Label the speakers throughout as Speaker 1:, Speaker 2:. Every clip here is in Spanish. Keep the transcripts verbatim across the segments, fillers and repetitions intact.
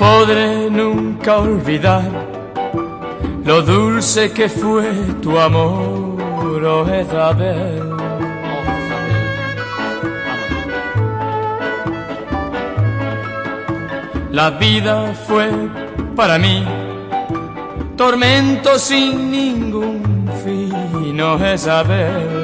Speaker 1: podré nunca olvidar lo dulce que fue tu amor, oh Isabel. La vida fue para mí tormento sin ningún fin, oh Isabel.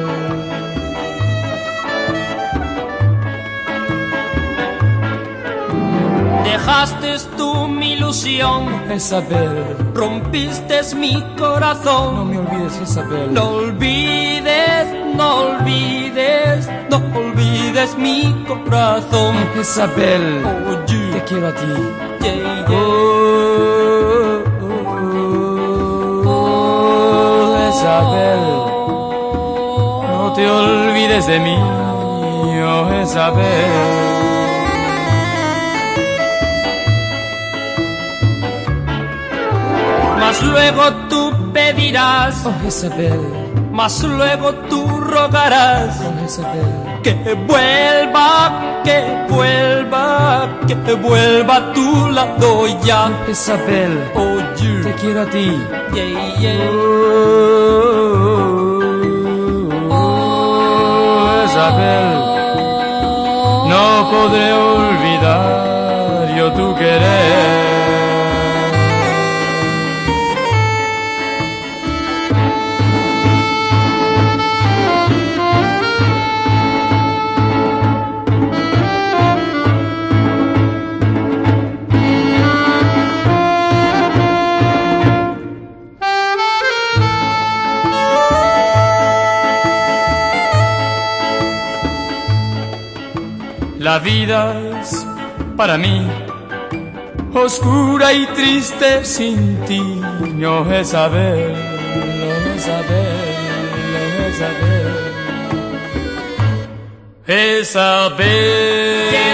Speaker 2: Dejaste tú mi ilusión,
Speaker 1: Isabel.
Speaker 2: Rompiste mi corazón.
Speaker 1: No me olvides, Isabel.
Speaker 2: No olvides, no olvides, no olvides mi corazón.
Speaker 1: Isabel,
Speaker 2: oh, yeah.
Speaker 1: Te quiero a ti.
Speaker 2: Yeah, yeah.
Speaker 1: Oh, oh, oh, oh, Isabel, no te olvides de mí, oh Isabel.
Speaker 2: Mas luego tú pedirás,
Speaker 1: oh Isabel,
Speaker 2: mas luego tú rogarás,
Speaker 1: oh Isabel,
Speaker 2: que vuelva, que vuelva, que vuelva a tu lado ya.
Speaker 1: oh Isabel,
Speaker 2: oh, yeah.
Speaker 1: Te quiero a ti.
Speaker 2: Yeah, yeah.
Speaker 1: Oh, oh, oh, Isabel, no podré olvidar yo tu querer. La vida es para mí oscura y triste sin ti, no Isabel, no Isabel, no Isabel, Isabel.